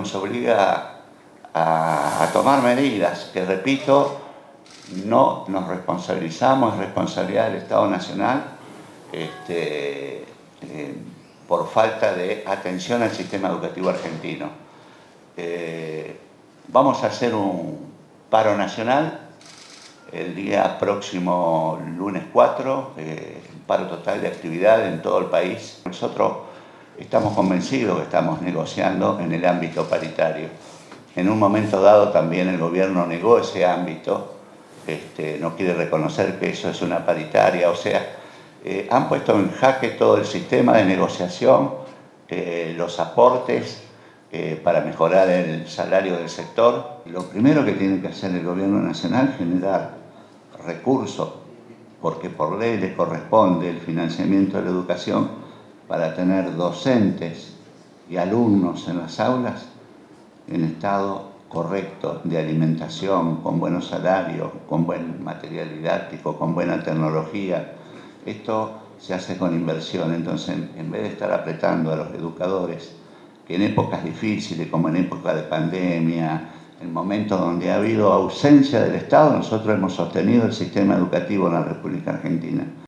nos obliga a tomar medidas que, repito, no nos responsabilizamos, es responsabilidad del Estado Nacional por falta de atención al sistema educativo argentino. Vamos a hacer un paro nacional el día próximo, lunes 4, paro total de actividad en todo el país. Nosotros estamos convencidos que estamos negociando en el ámbito paritario. En un momento dado también el gobierno negó ese ámbito, no quiere reconocer que eso es una paritaria, o sea, han puesto en jaque todo el sistema de negociación, los aportes para mejorar el salario del sector. Lo primero que tiene que hacer el gobierno nacional es generar recursos, porque por ley le corresponde el financiamiento de la educación para tener docentes y alumnos en las aulas en estado correcto de alimentación, con buenos salarios, con buen material didáctico, con buena tecnología. Esto se hace con inversión, entonces en vez de estar apretando a los educadores, que en épocas difíciles, como en época de pandemia, en momentos donde ha habido ausencia del Estado, nosotros hemos sostenido el sistema educativo en la República Argentina.